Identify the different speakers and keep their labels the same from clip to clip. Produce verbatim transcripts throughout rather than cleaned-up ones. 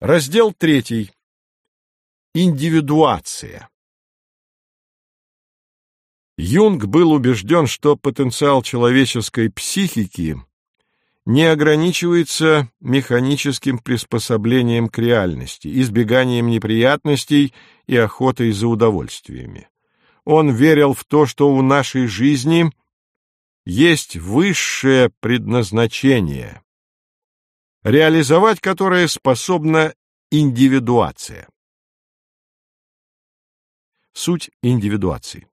Speaker 1: Раздел третий. Индивидуация. Юнг был убежден, что потенциал человеческой психики не ограничивается механическим приспособлением к реальности, избеганием неприятностей и охотой за удовольствиями. Он верил в то, что у нашей жизни есть высшее предназначение, реализовать которое способна индивидуация. Суть индивидуации.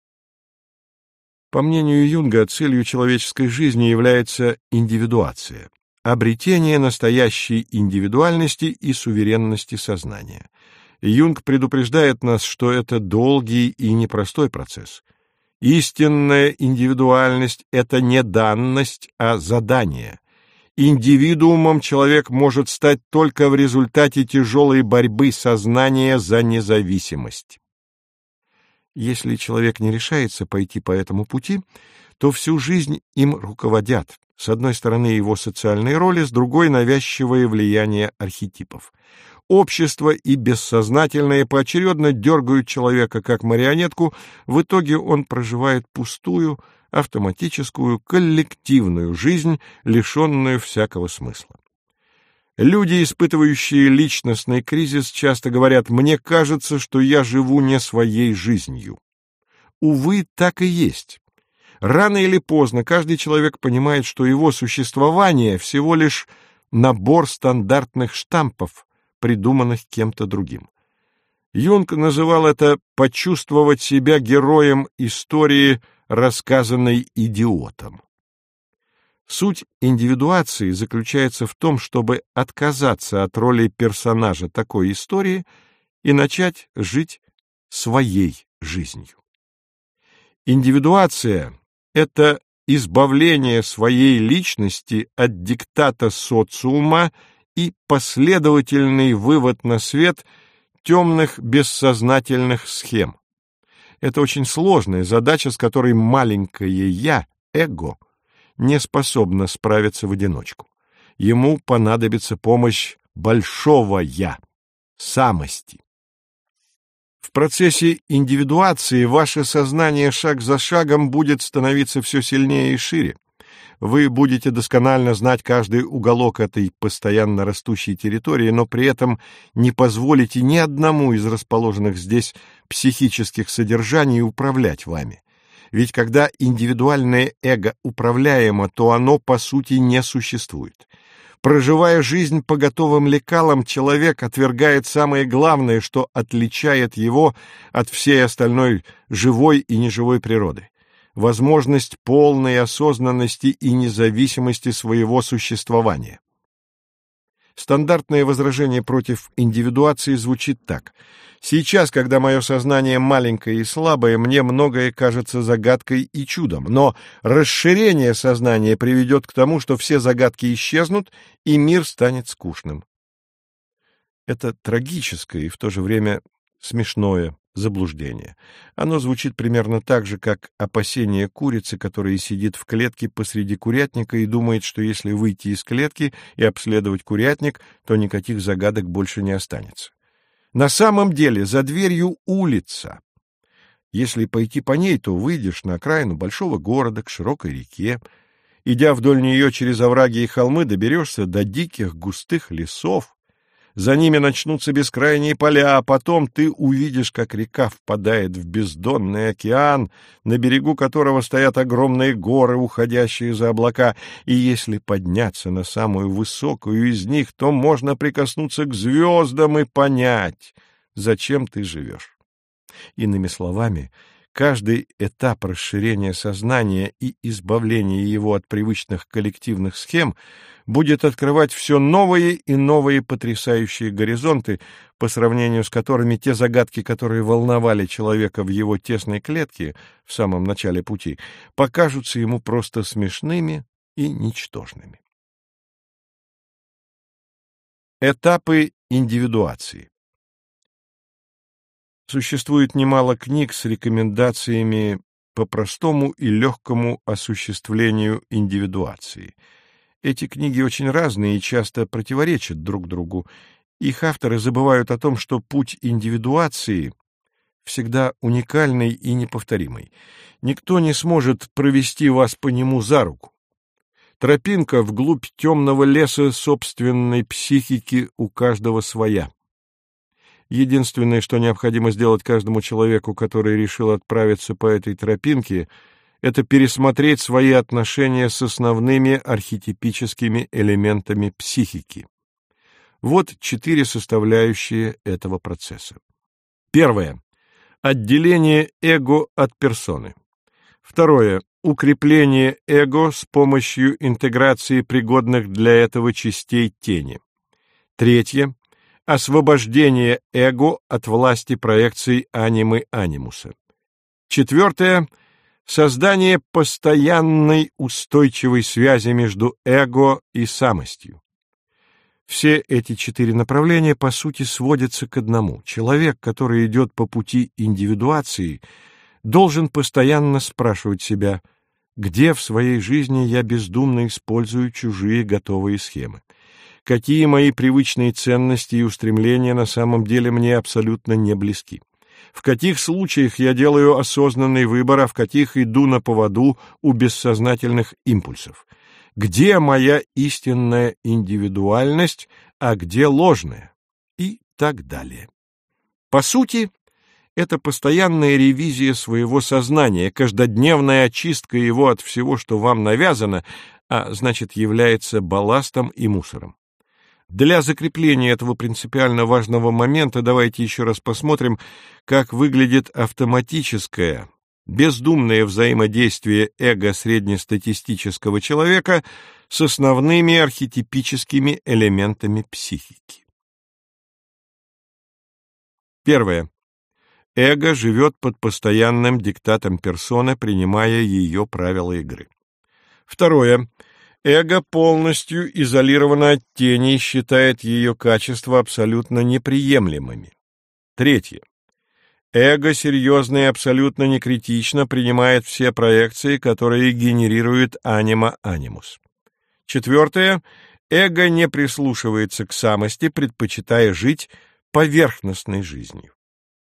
Speaker 1: По мнению Юнга, целью человеческой жизни является индивидуация, обретение настоящей индивидуальности и суверенности сознания. Юнг предупреждает нас, что это долгий и непростой процесс. Истинная индивидуальность — это не данность, а задание. Индивидуумом человек может стать только в результате тяжелой борьбы сознания за независимость. Если человек не решается пойти по этому пути, то всю жизнь им руководят, с одной стороны, его социальные роли, с другой — навязчивое влияние архетипов. Общество и бессознательное поочередно дергают человека как марионетку, в итоге он проживает пустую, автоматическую, коллективную жизнь, лишенную всякого смысла. Люди, испытывающие личностный кризис, часто говорят: «Мне кажется, что я живу не своей жизнью». Увы, так и есть. Рано или поздно каждый человек понимает, что его существование всего лишь набор стандартных штампов, придуманных кем-то другим. Юнг называл это «почувствовать себя героем истории, рассказанной идиотом». Суть индивидуации заключается в том, чтобы отказаться от роли персонажа такой истории и начать жить своей жизнью. Индивидуация — это избавление своей личности от диктата социума и последовательный вывод на свет темных бессознательных схем. Это очень сложная задача, с которой маленькое «я», эго, не способно справиться в одиночку. Ему понадобится помощь большого «я», самости. В процессе индивидуации ваше сознание шаг за шагом будет становиться все сильнее и шире. Вы будете досконально знать каждый уголок этой постоянно растущей территории, но при этом не позволите ни одному из расположенных здесь психических содержаний управлять вами. Ведь когда индивидуальное эго управляемо, то оно, по сути, не существует. Проживая жизнь по готовым лекалам, человек отвергает самое главное, что отличает его от всей остальной живой и неживой природы — возможность полной осознанности и независимости своего существования. Стандартное возражение против индивидуации звучит так: «Сейчас, когда мое сознание маленькое и слабое, мне многое кажется загадкой и чудом, но расширение сознания приведет к тому, что все загадки исчезнут, и мир станет скучным». Это трагическое и в то же время смешное заблуждение. Оно звучит примерно так же, как опасение курицы, которая сидит в клетке посреди курятника и думает, что если выйти из клетки и обследовать курятник, то никаких загадок больше не останется. На самом деле за дверью улица. Если пойти по ней, то выйдешь на окраину большого города, к широкой реке. Идя вдоль нее через овраги и холмы, доберешься до диких густых лесов. За ними начнутся бескрайние поля, а потом ты увидишь, как река впадает в бездонный океан, на берегу которого стоят огромные горы, уходящие за облака, и если подняться на самую высокую из них, то можно прикоснуться к звездам и понять, зачем ты живешь. Иными словами, каждый этап расширения сознания и избавления его от привычных коллективных схем будет открывать все новые и новые потрясающие горизонты, по сравнению с которыми те загадки, которые волновали человека в его тесной клетке в самом начале пути, покажутся ему просто смешными и ничтожными. Этапы индивидуации. Существует немало книг с рекомендациями по простому и легкому осуществлению индивидуации. Эти книги очень разные и часто противоречат друг другу, Их авторы забывают о том, что путь индивидуации всегда уникальный и неповторимый. Никто не сможет провести вас по нему за руку. Тропинка вглубь темного леса собственной психики у каждого своя. Единственное, что необходимо сделать каждому человеку, который решил отправиться по этой тропинке, это пересмотреть свои отношения с основными архетипическими элементами психики. Вот четыре составляющие этого процесса. Первое. Отделение эго от персоны. Второе. Укрепление эго с помощью интеграции пригодных для этого частей тени. Третье. Освобождение эго от власти проекций анимы-анимуса. Четвертое. Создание постоянной устойчивой связи между эго и самостью. Все эти четыре направления, по сути, сводятся к одному. Человек, который идет по пути индивидуации, должен постоянно спрашивать себя, где в своей жизни я бездумно использую чужие готовые схемы, какие мои привычные ценности и устремления на самом деле мне абсолютно не близки, в каких случаях я делаю осознанный выбор, а в каких иду на поводу у бессознательных импульсов. Где моя истинная индивидуальность, а где ложная? И так далее. По сути, это постоянная ревизия своего сознания, каждодневная очистка его от всего, что вам навязано, а значит, является балластом и мусором. Для закрепления этого принципиально важного момента давайте еще раз посмотрим, как выглядит автоматическое, бездумное взаимодействие эго среднестатистического человека с основными архетипическими элементами психики. Первое. Эго живет под постоянным диктатом персоны, принимая ее правила игры. Второе. Эго полностью изолировано от тени и считает ее качества абсолютно неприемлемыми. Третье. Эго серьезно и абсолютно некритично принимает все проекции, которые генерирует анима-анимус. Четвертое. Эго не прислушивается к самости, предпочитая жить поверхностной жизнью.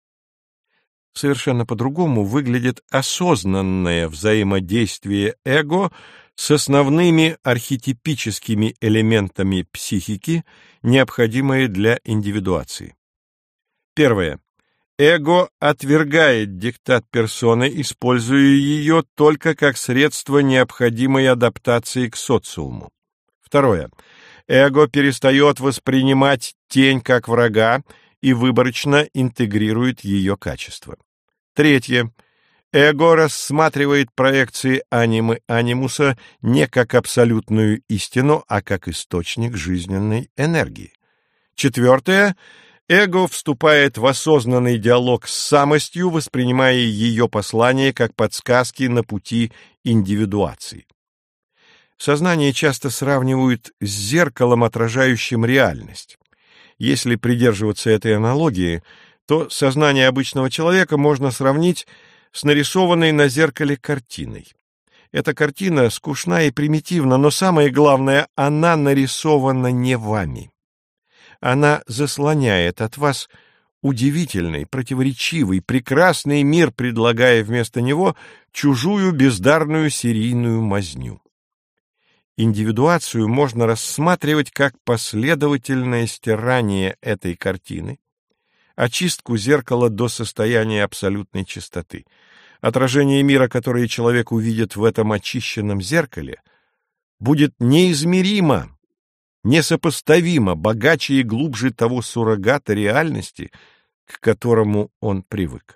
Speaker 1: Совершенно по-другому выглядит осознанное взаимодействие эго с основными архетипическими элементами психики, необходимые для индивидуации. Первое. Эго отвергает диктат персоны, используя ее только как средство необходимой адаптации к социуму. Второе. Эго перестает воспринимать тень как врага и выборочно интегрирует ее качества. Третье. Эго рассматривает проекции анимы-анимуса не как абсолютную истину, а как источник жизненной энергии. Четвертое. Эго вступает в осознанный диалог с самостью, воспринимая ее послание как подсказки на пути индивидуации. Сознание часто сравнивают с зеркалом, отражающим реальность. Если придерживаться этой аналогии, то сознание обычного человека можно сравнить с нарисованной на зеркале картиной. Эта картина скучна и примитивна, но самое главное, она нарисована не вами. Она заслоняет от вас удивительный, противоречивый, прекрасный мир, предлагая вместо него чужую бездарную серийную мазню. Индивидуацию можно рассматривать как последовательное стирание этой картины, очистку зеркала до состояния абсолютной чистоты. Отражение мира, которое человек увидит в этом очищенном зеркале, будет неизмеримо, несопоставимо, богаче и глубже того суррогата реальности, к которому он привык.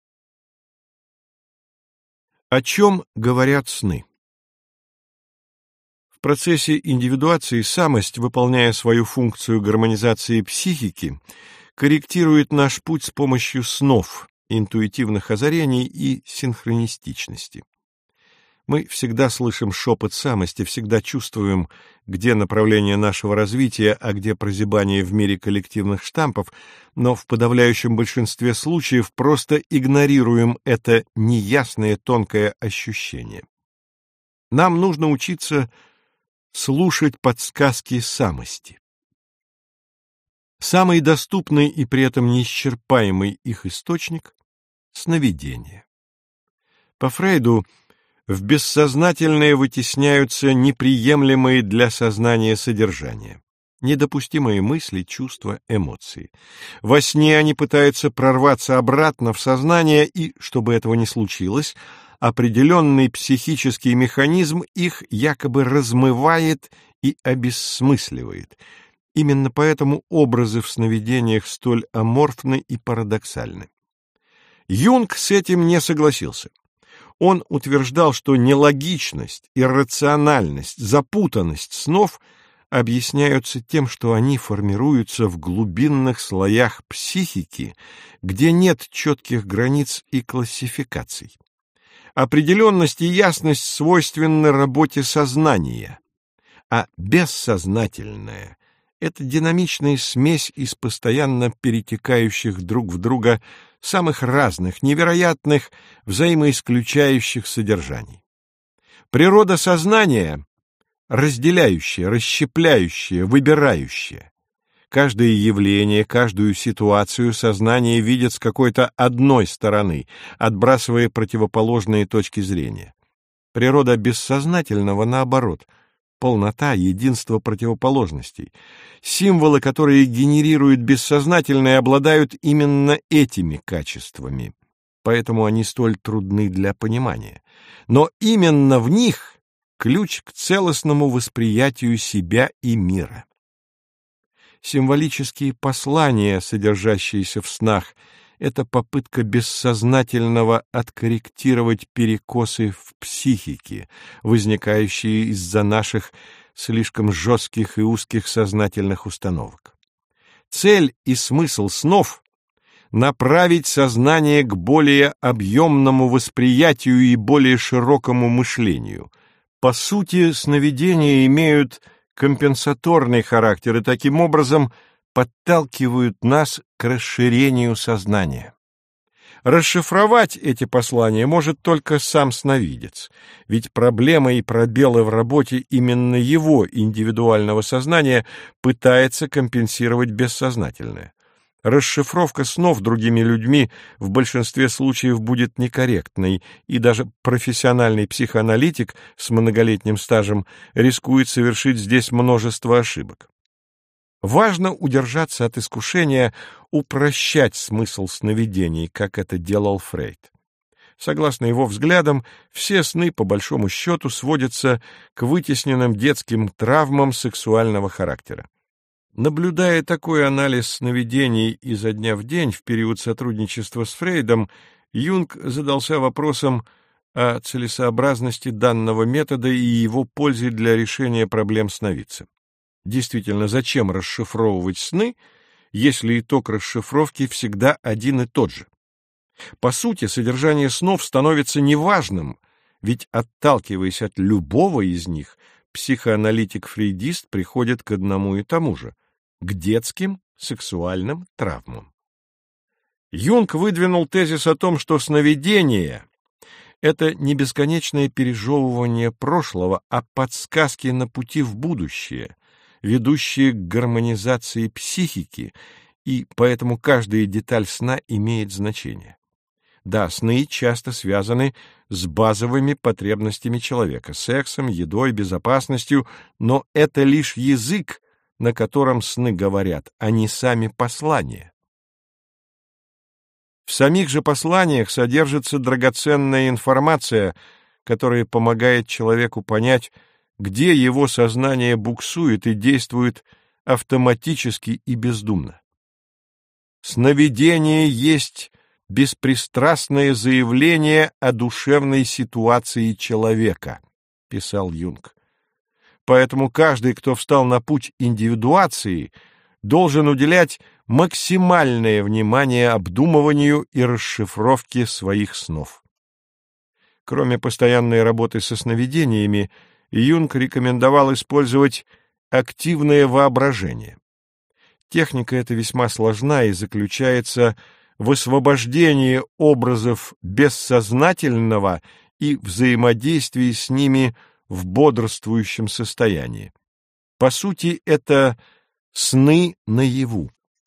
Speaker 1: О чем говорят сны? В процессе индивидуации самость, выполняя свою функцию гармонизации психики, корректирует наш путь с помощью снов, интуитивных озарений и синхронистичности. Мы всегда слышим шепот самости, всегда чувствуем, где направление нашего развития, а где прозябание в мире коллективных штампов, но в подавляющем большинстве случаев просто игнорируем это неясное тонкое ощущение. Нам нужно учиться слушать подсказки самости. Самый доступный и при этом неисчерпаемый их источник — сновидение. По Фрейду в бессознательное вытесняются неприемлемые для сознания содержания, недопустимые мысли, чувства, эмоции. Во сне они пытаются прорваться обратно в сознание, и, чтобы этого не случилось, определенный психический механизм их якобы размывает и обессмысливает. Именно поэтому образы в сновидениях столь аморфны и парадоксальны. Юнг с этим не согласился. Он утверждал, что нелогичность, иррациональность, запутанность снов объясняются тем, что они формируются в глубинных слоях психики, где нет четких границ и классификаций. Определенность и ясность свойственны работе сознания, а бессознательное — это динамичная смесь из постоянно перетекающих друг в друга самых разных, невероятных, взаимоисключающих содержаний. Природа сознания — разделяющая, расщепляющая, выбирающая. Каждое явление, каждую ситуацию сознание видит с какой-то одной стороны, отбрасывая противоположные точки зрения. Природа бессознательного, наоборот, полнота, единство противоположностей. Символы, которые генерируют бессознательное, обладают именно этими качествами, поэтому они столь трудны для понимания. Но именно в них ключ к целостному восприятию себя и мира. Символические послания, содержащиеся в снах, это попытка бессознательного откорректировать перекосы в психике, возникающие из-за наших слишком жестких и узких сознательных установок. Цель и смысл снов — направить сознание к более объемному восприятию и более широкому мышлению. По сути, сновидения имеют компенсаторный характер и таким образом подталкивают нас к расширению сознания. Расшифровать эти послания может только сам сновидец, ведь проблемы и пробелы в работе именно его индивидуального сознания пытается компенсировать бессознательное. Расшифровка снов другими людьми в большинстве случаев будет некорректной, и даже профессиональный психоаналитик с многолетним стажем рискует совершить здесь множество ошибок. Важно удержаться от искушения упрощать смысл сновидений, как это делал Фрейд. Согласно его взглядам, все сны, по большому счету, сводятся к вытесненным детским травмам сексуального характера. Наблюдая такой анализ сновидений изо дня в день в период сотрудничества с Фрейдом, Юнг задался вопросом о целесообразности данного метода и его пользе для решения проблем сновидца. Действительно, зачем расшифровывать сны, если итог расшифровки всегда один и тот же? По сути, содержание снов становится неважным, ведь, отталкиваясь от любого из них, психоаналитик-фрейдист приходит к одному и тому же — к детским сексуальным травмам. Юнг выдвинул тезис о том, что сновидение — это не бесконечное пережевывание прошлого, а подсказки на пути в будущее, ведущие к гармонизации психики, и поэтому каждая деталь сна имеет значение. Да, сны часто связаны с базовыми потребностями человека — сексом, едой, безопасностью, но это лишь язык, на котором сны говорят, а не сами послания. В самих же посланиях содержится драгоценная информация, которая помогает человеку понять, где его сознание буксует и действует автоматически и бездумно. Сновидение есть беспристрастное заявление о душевной ситуации человека, писал Юнг. Поэтому каждый, кто встал на путь индивидуации, должен уделять максимальное внимание обдумыванию и расшифровке своих снов. Кроме постоянной работы со сновидениями, Юнг рекомендовал использовать активное воображение. Техника эта весьма сложна и заключается в освобождении образов бессознательного и взаимодействии с ними в бодрствующем состоянии. По сути, это сны наяву.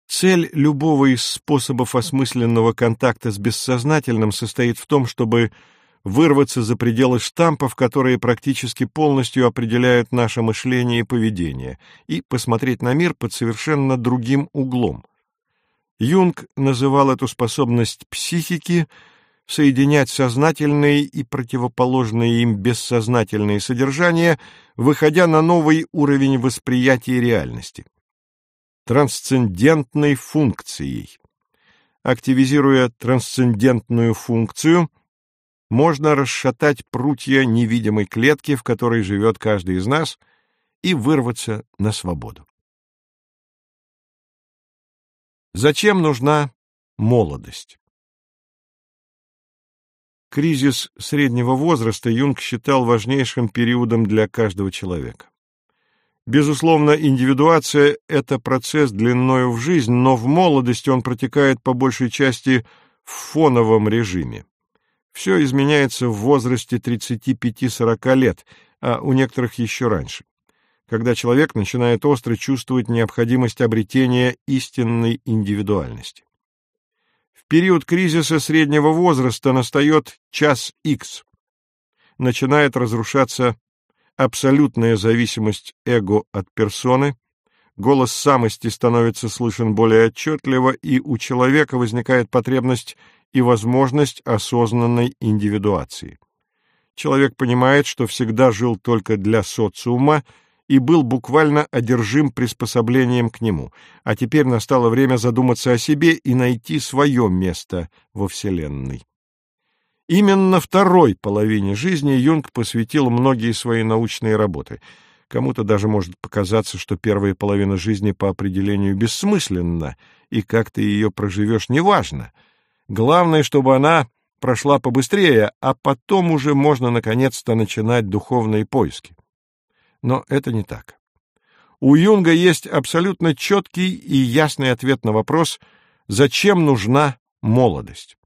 Speaker 1: Цель любого из способов осмысленного контакта с бессознательным состоит в том, чтобы вырваться за пределы штампов, которые практически полностью определяют наше мышление и поведение, и посмотреть на мир под совершенно другим углом. Юнг называл эту способность психики соединять сознательные и противоположные им бессознательные содержания, выходя на новый уровень восприятия реальности. Трансцендентной функцией. Активизируя трансцендентную функцию, можно расшатать прутья невидимой клетки, в которой живет каждый из нас, и вырваться на свободу. Зачем нужна молодость? Кризис среднего возраста Юнг считал важнейшим периодом для каждого человека. Безусловно, индивидуация — это процесс длиною в жизнь, но в молодости он протекает по большей части в фоновом режиме. Все изменяется в возрасте тридцати пяти-сорока лет, а у некоторых еще раньше, когда человек начинает остро чувствовать необходимость обретения истинной индивидуальности. В период кризиса среднего возраста настает час икс. Начинает разрушаться абсолютная зависимость эго от персоны, голос самости становится слышен более отчетливо, и у человека возникает потребность и возможность осознанной индивидуации. Человек понимает, что всегда жил только для социума и был буквально одержим приспособлением к нему, а теперь настало время задуматься о себе и найти свое место во Вселенной. Именно второй половине жизни Юнг посвятил многие свои научные работы. Кому-то даже может показаться, что первая половина жизни по определению бессмысленна, и как ты ее проживешь, неважно. Главное, чтобы она прошла побыстрее, а потом уже можно наконец-то начинать духовные поиски. Но это не так. У Юнга есть абсолютно четкий и ясный ответ на вопрос, зачем нужна молодость.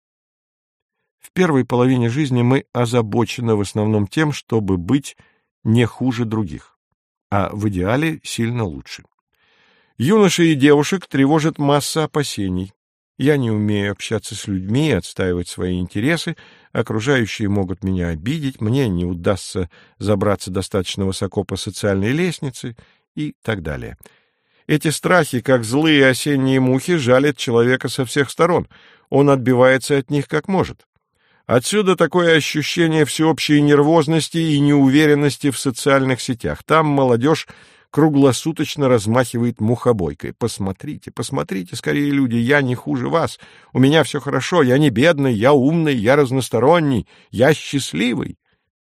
Speaker 1: В первой половине жизни мы озабочены в основном тем, чтобы быть не хуже других, а в идеале сильно лучше. Юношей и девушек тревожит масса опасений. Я не умею общаться с людьми и отстаивать свои интересы, окружающие могут меня обидеть, мне не удастся забраться достаточно высоко по социальной лестнице и так далее. Эти страхи, как злые осенние мухи, жалят человека со всех сторон. Он отбивается от них как может. Отсюда такое ощущение всеобщей нервозности и неуверенности в социальных сетях. Там молодежь круглосуточно размахивает мухобойкой. Посмотрите, посмотрите, скорее, люди, я не хуже вас. У меня все хорошо, я не бедный, я умный, я разносторонний, я счастливый.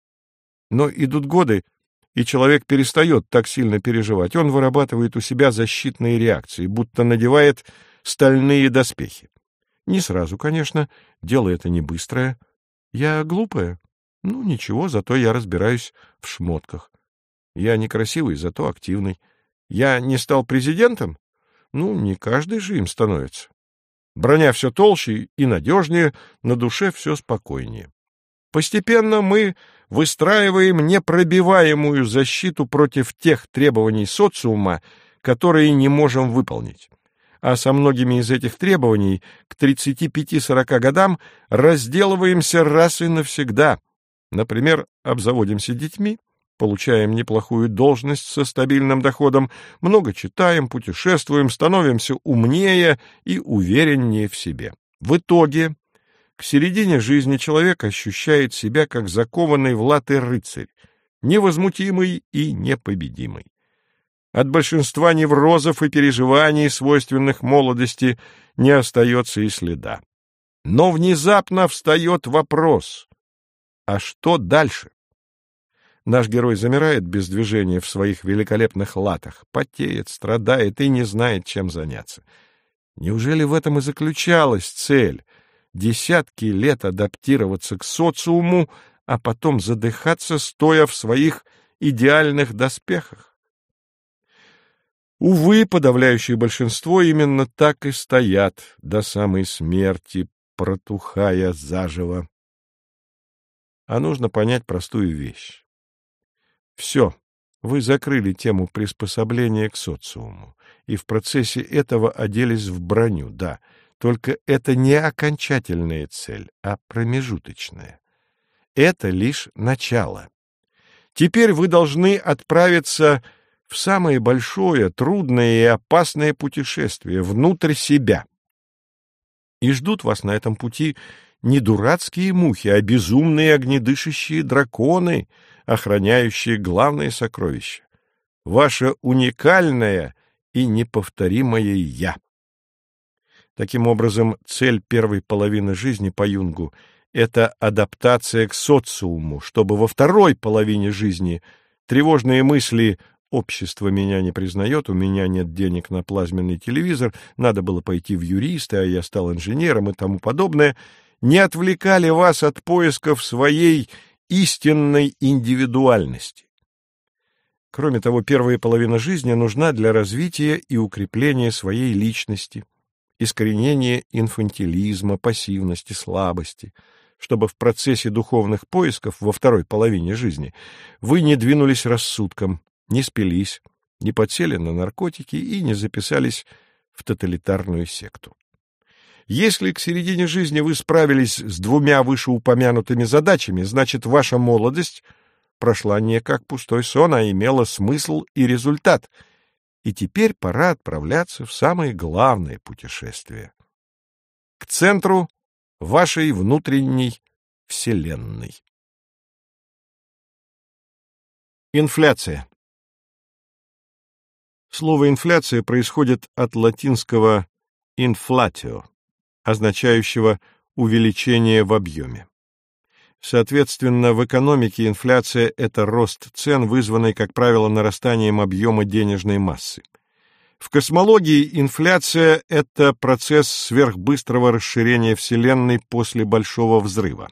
Speaker 1: Но идут годы, и человек перестает так сильно переживать. Он вырабатывает у себя защитные реакции, будто надевает стальные доспехи. Не сразу, конечно, дело это не быстрое. Я глупая? Ну, ничего, зато я разбираюсь в шмотках. Я некрасивый, зато активный. Я не стал президентом? Ну, не каждый же им становится. Броня все толще и надежнее, на душе все спокойнее. Постепенно мы выстраиваем непробиваемую защиту против тех требований социума, которые не можем выполнить. А со многими из этих требований к тридцати пяти-сорока годам разделываемся раз и навсегда. Например, обзаводимся детьми, получаем неплохую должность со стабильным доходом, много читаем, путешествуем, становимся умнее и увереннее в себе. В итоге, к середине жизни человек ощущает себя как закованный в латы рыцарь, невозмутимый и непобедимый. От большинства неврозов и переживаний, свойственных молодости, не остается и следа. Но внезапно встает вопрос: а что дальше? Наш герой замирает без движения в своих великолепных латах, потеет, страдает и не знает, чем заняться. Неужели в этом и заключалась цель? Десятки лет адаптироваться к социуму, а потом задыхаться, стоя в своих идеальных доспехах? Увы, подавляющее большинство именно так и стоят до самой смерти, протухая заживо. А нужно понять простую вещь. Все, Вы закрыли тему приспособления к социуму, и в процессе этого оделись в броню, да, только это не окончательная цель, а промежуточная. Это лишь начало. Теперь вы должны отправиться в самое большое, трудное и опасное путешествие внутрь себя. И ждут вас на этом пути не дурацкие мухи, а безумные огнедышащие драконы, охраняющие главное сокровище — ваше уникальное и неповторимое «я». Таким образом, цель первой половины жизни по Юнгу — это адаптация к социуму, чтобы во второй половине жизни тревожные мысли «общество меня не признает, у меня нет денег на плазменный телевизор, надо было пойти в юристы, а я стал инженером» и тому подобное — не отвлекали вас от поисков своей истинной индивидуальности. Кроме того, первая половина жизни нужна для развития и укрепления своей личности, искоренения инфантилизма, пассивности, слабости, чтобы в процессе духовных поисков во второй половине жизни вы не двинулись рассудком, не спились, не подсели на наркотики и не записались в тоталитарную секту. Если к середине жизни вы справились с двумя вышеупомянутыми задачами, значит, ваша молодость прошла не как пустой сон, а имела смысл и результат. И теперь пора отправляться в самое главное путешествие — к центру вашей внутренней вселенной. Инфляция. Слово «инфляция» происходит от латинского «inflatio», означающего увеличение в объеме. Соответственно, в экономике инфляция — это рост цен, вызванный, как правило, нарастанием объема денежной массы. В космологии инфляция — это процесс сверхбыстрого расширения Вселенной после Большого взрыва.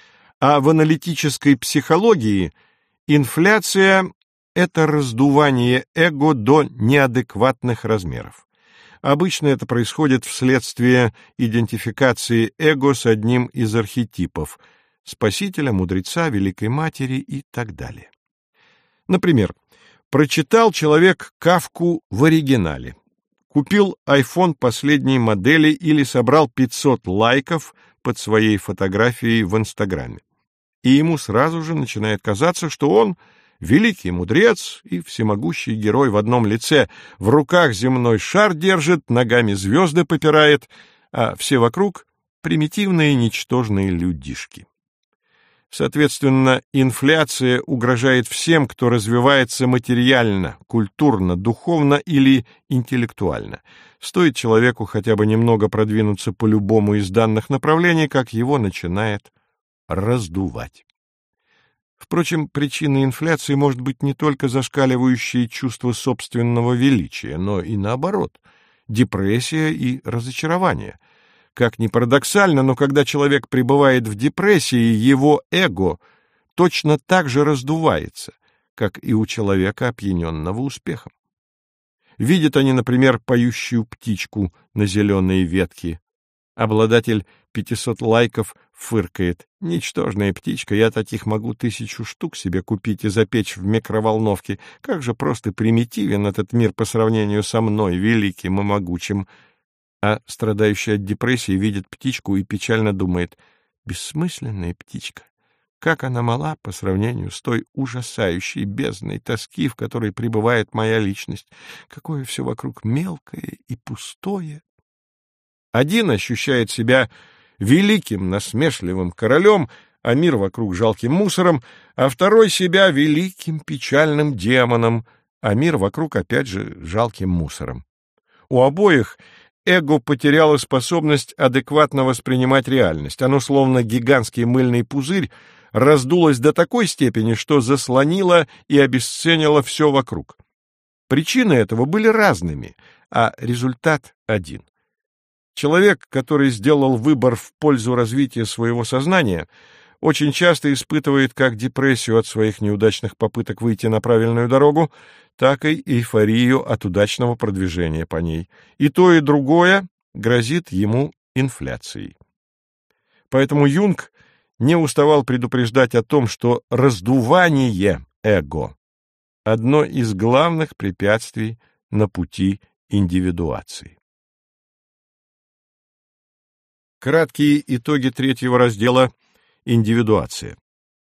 Speaker 1: А в аналитической психологии инфляция — это раздувание эго до неадекватных размеров. Обычно это происходит вследствие идентификации эго с одним из архетипов — спасителя, мудреца, великой матери и так далее. Например, прочитал человек Кафку в оригинале, купил айфон последней модели или собрал пятьсот лайков под своей фотографией в Инстаграме. И ему сразу же начинает казаться, что он великий мудрец и всемогущий герой в одном лице, в руках земной шар держит, ногами звезды попирает, а все вокруг — примитивные ничтожные людишки. Соответственно, инфляция угрожает всем, кто развивается материально, культурно, духовно или интеллектуально. Стоит человеку хотя бы немного продвинуться по любому из данных направлений, как его начинает раздувать. Впрочем, причиной инфляции может быть не только зашкаливающее чувство собственного величия, но и наоборот — депрессия и разочарование. Как ни парадоксально, но когда человек пребывает в депрессии, его эго точно так же раздувается, как и у человека, опьяненного успехом. Видят они, например, поющую птичку на зеленой ветке. Обладатель пятисот лайков фыркает: «Ничтожная птичка, я таких могу тысячу штук себе купить и запечь в микроволновке. Как же просто примитивен этот мир по сравнению со мной, великим и могучим». А страдающий от депрессии видит птичку и печально думает: «Бессмысленная птичка, как она мала по сравнению с той ужасающей бездной тоски, в которой пребывает моя личность. Какое все вокруг мелкое и пустое». Один ощущает себя великим насмешливым королем, а мир вокруг жалким мусором, а второй себя великим печальным демоном, а мир вокруг опять же жалким мусором. У обоих эго потеряло способность адекватно воспринимать реальность. Оно, словно гигантский мыльный пузырь, раздулось до такой степени, что заслонило и обесценило все вокруг. Причины этого были разными, а результат один. Человек, который сделал выбор в пользу развития своего сознания, очень часто испытывает как депрессию от своих неудачных попыток выйти на правильную дорогу, так и эйфорию от удачного продвижения по ней. И то, и другое грозит ему инфляцией. Поэтому Юнг не уставал предупреждать о том, что раздувание эго одно из главных препятствий на пути индивидуации. Краткие итоги третьего раздела «Индивидуация».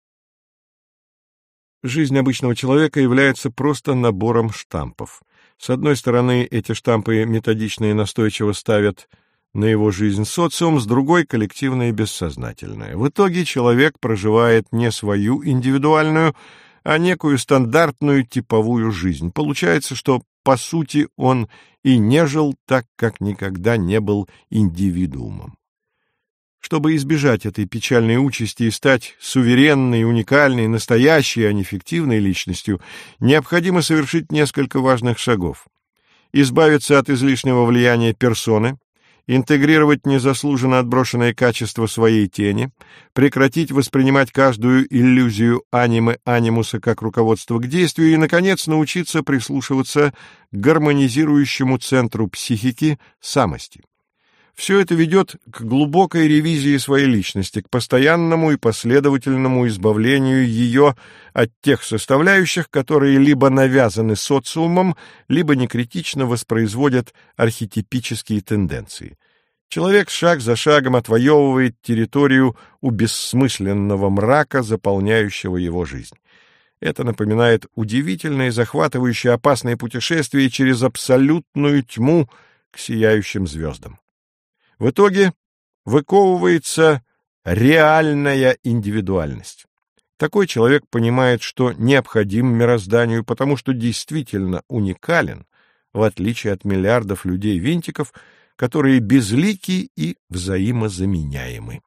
Speaker 1: Жизнь обычного человека является просто набором штампов. С одной стороны, эти штампы методично и настойчиво ставят на его жизнь социум, с другой — коллективное и бессознательное. В итоге человек проживает не свою индивидуальную, а некую стандартную типовую жизнь. Получается, что, по сути, он и не жил так, как никогда не был индивидуумом. Чтобы избежать этой печальной участи и стать суверенной, уникальной, настоящей, а не фиктивной личностью, необходимо совершить несколько важных шагов. Избавиться от излишнего влияния персоны, интегрировать незаслуженно отброшенные качества своей тени, прекратить воспринимать каждую иллюзию анимы-анимуса как руководство к действию и, наконец, научиться прислушиваться к гармонизирующему центру психики — самости. Все это ведет к глубокой ревизии своей личности, к постоянному и последовательному избавлению ее от тех составляющих, которые либо навязаны социумом, либо некритично воспроизводят архетипические тенденции. Человек шаг за шагом отвоевывает территорию у бессмысленного мрака, заполняющего его жизнь. Это напоминает удивительное, захватывающее, опасное путешествие через абсолютную тьму к сияющим звездам. В итоге выковывается реальная индивидуальность. Такой человек понимает, что необходим мирозданию, потому что действительно уникален, в отличие от миллиардов людей-винтиков, которые безлики и взаимозаменяемы.